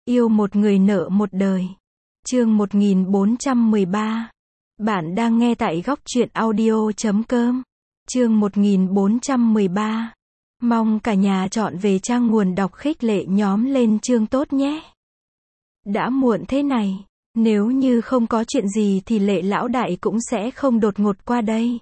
Yêu một người nợ một đời. Chương 1413. Bạn đang nghe tại góc truyện audio.com. Chương 1413. Mong cả nhà chọn về trang nguồn đọc khích lệ nhóm lên chương tốt nhé. Đã muộn thế này, nếu như không có chuyện gì thì Lệ lão đại cũng sẽ không đột ngột qua đây.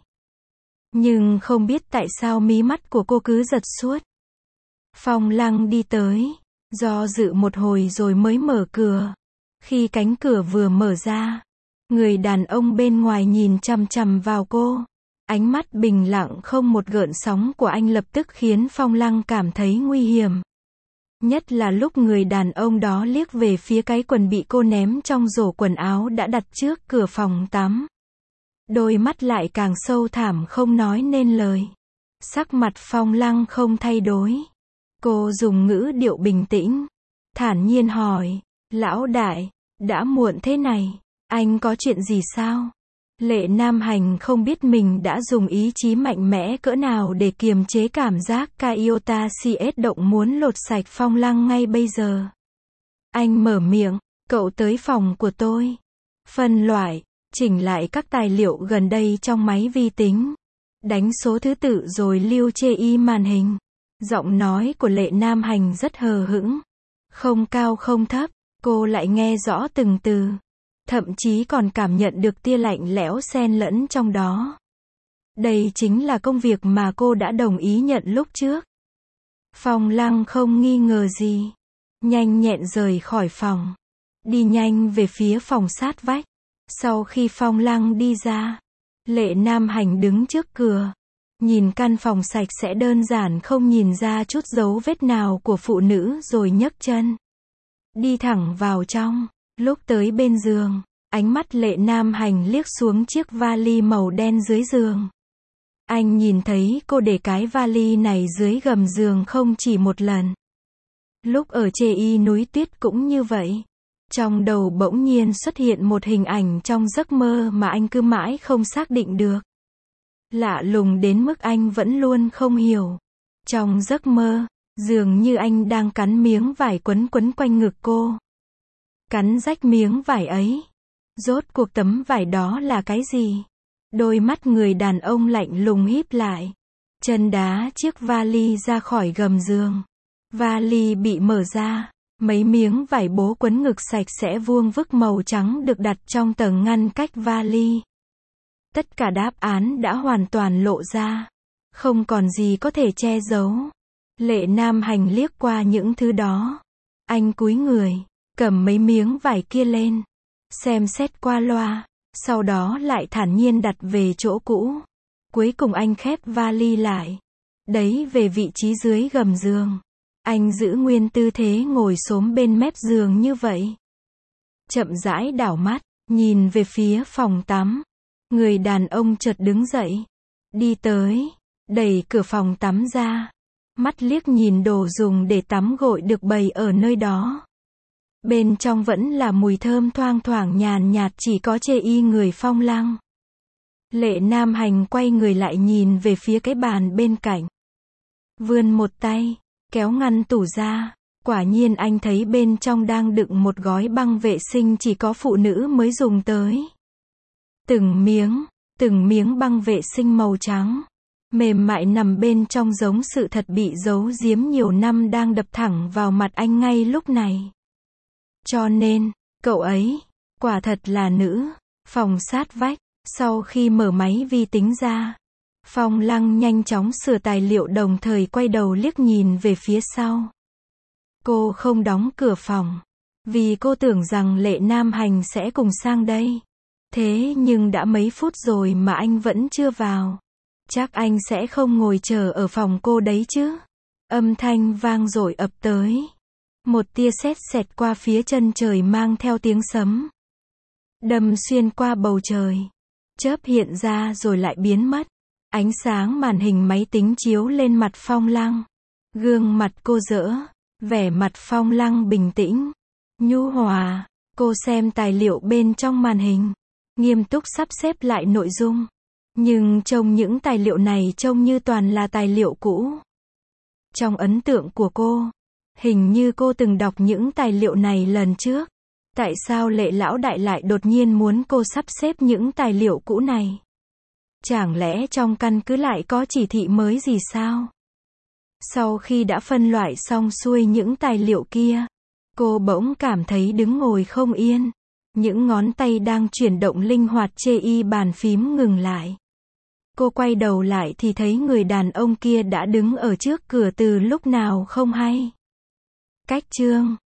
Nhưng không biết tại sao mí mắt của cô cứ giật suốt. Phong Lăng đi tới, do dự một hồi rồi mới mở cửa. Khi cánh cửa vừa mở ra, người đàn ông bên ngoài nhìn chằm chằm vào cô. Ánh mắt bình lặng không một gợn sóng của anh lập tức khiến Phong Lăng cảm thấy nguy hiểm. Nhất là lúc người đàn ông đó liếc về phía cái quần bị cô ném trong rổ quần áo đã đặt trước cửa phòng tắm. Đôi mắt lại càng sâu thẳm không nói nên lời. Sắc mặt Phong Lăng không thay đổi. Cô dùng ngữ điệu bình tĩnh, thản nhiên hỏi, lão đại, đã muộn thế này, anh có chuyện gì sao? Lệ Nam Hành không biết mình đã dùng ý chí mạnh mẽ cỡ nào để kiềm chế cảm giác Kaiota CS động muốn lột sạch Phong Lăng ngay bây giờ. Anh mở miệng, cậu tới phòng của tôi. Phân loại, chỉnh lại các tài liệu gần đây trong máy vi tính. Đánh số thứ tự rồi lưu chê màn hình. Giọng nói của Lệ Nam Hành rất hờ hững. Không cao không thấp, cô lại nghe rõ từng từ. Thậm chí còn cảm nhận được tia lạnh lẽo xen lẫn trong đó. Đây chính là công việc mà cô đã đồng ý nhận lúc trước. Phong Lăng không nghi ngờ gì. Nhanh nhẹn rời khỏi phòng. Đi nhanh về phía phòng sát vách. Sau khi Phong Lăng đi ra, Lệ Nam Hành đứng trước cửa. Nhìn căn phòng sạch sẽ đơn giản không nhìn ra chút dấu vết nào của phụ nữ rồi nhấc chân. Đi thẳng vào trong. Lúc tới bên giường, ánh mắt Lệ Nam Hành liếc xuống chiếc vali màu đen dưới giường. Anh nhìn thấy cô để cái vali này dưới gầm giường không chỉ một lần. Lúc ở Chê núi tuyết cũng như vậy. Trong đầu bỗng nhiên xuất hiện một hình ảnh trong giấc mơ mà anh cứ mãi không xác định được. Lạ lùng đến mức anh vẫn luôn không hiểu. Trong giấc mơ, dường như anh đang cắn miếng vải quấn quanh ngực cô. Cắn rách miếng vải ấy. Rốt cuộc tấm vải đó là cái gì? Đôi mắt người đàn ông lạnh lùng híp lại. Chân đá chiếc vali ra khỏi gầm giường. Vali bị mở ra. Mấy miếng vải bố quấn ngực sạch sẽ vuông vức màu trắng được đặt trong tầng ngăn cách vali. Tất cả đáp án đã hoàn toàn lộ ra. Không còn gì có thể che giấu. Lệ Nam Hành liếc qua những thứ đó. Anh cúi người, cầm mấy miếng vải kia lên. Xem xét qua loa. Sau đó lại thản nhiên đặt về chỗ cũ. Cuối cùng anh khép vali lại. Đấy về vị trí dưới gầm giường. Anh giữ nguyên tư thế ngồi xổm bên mép giường như vậy. Chậm rãi đảo mắt, nhìn về phía phòng tắm. Người đàn ông chợt đứng dậy. Đi tới, đẩy cửa phòng tắm ra. Mắt liếc nhìn đồ dùng để tắm gội được bày ở nơi đó. Bên trong vẫn là mùi thơm thoang thoảng nhàn nhạt chỉ có chê người Phong Lăng. Lệ Nam Hành quay người lại nhìn về phía cái bàn bên cạnh. Vươn một tay, kéo ngăn tủ ra. Quả nhiên anh thấy bên trong đang đựng một gói băng vệ sinh chỉ có phụ nữ mới dùng tới. Từng miếng băng vệ sinh màu trắng. Mềm mại nằm bên trong giống sự thật bị giấu giếm nhiều năm đang đập thẳng vào mặt anh ngay lúc này. Cho nên, cậu ấy, quả thật là nữ. Phòng sát vách, sau khi mở máy vi tính ra, Phong Lăng nhanh chóng sửa tài liệu đồng thời quay đầu liếc nhìn về phía sau. Cô không đóng cửa phòng, vì cô tưởng rằng Lệ Nam Hành sẽ cùng sang đây. Thế nhưng đã mấy phút rồi mà anh vẫn chưa vào. Chắc anh sẽ không ngồi chờ ở phòng cô đấy chứ. Âm thanh vang dội ập tới. Một tia sét xẹt qua phía chân trời mang theo tiếng sấm. Đâm xuyên qua bầu trời. Chớp hiện ra rồi lại biến mất. Ánh sáng màn hình máy tính chiếu lên mặt Phong Lăng. Gương mặt cô rỡ. Vẻ mặt Phong Lăng bình tĩnh. Nhu hòa. Cô xem tài liệu bên trong màn hình. Nghiêm túc sắp xếp lại nội dung. Nhưng trông những tài liệu này trông như toàn là tài liệu cũ. Trong ấn tượng của cô, Hình như cô từng đọc những tài liệu này lần trước. Tại sao Lệ lão đại lại đột nhiên muốn cô sắp xếp những tài liệu cũ này? Chẳng lẽ trong căn cứ lại có chỉ thị mới gì sao? Sau khi đã phân loại xong xuôi những tài liệu kia, cô bỗng cảm thấy đứng ngồi không yên. Những ngón tay đang chuyển động linh hoạt trên bàn phím ngừng lại. Cô quay đầu lại thì thấy người đàn ông kia đã đứng ở trước cửa từ lúc nào không hay. Cách chương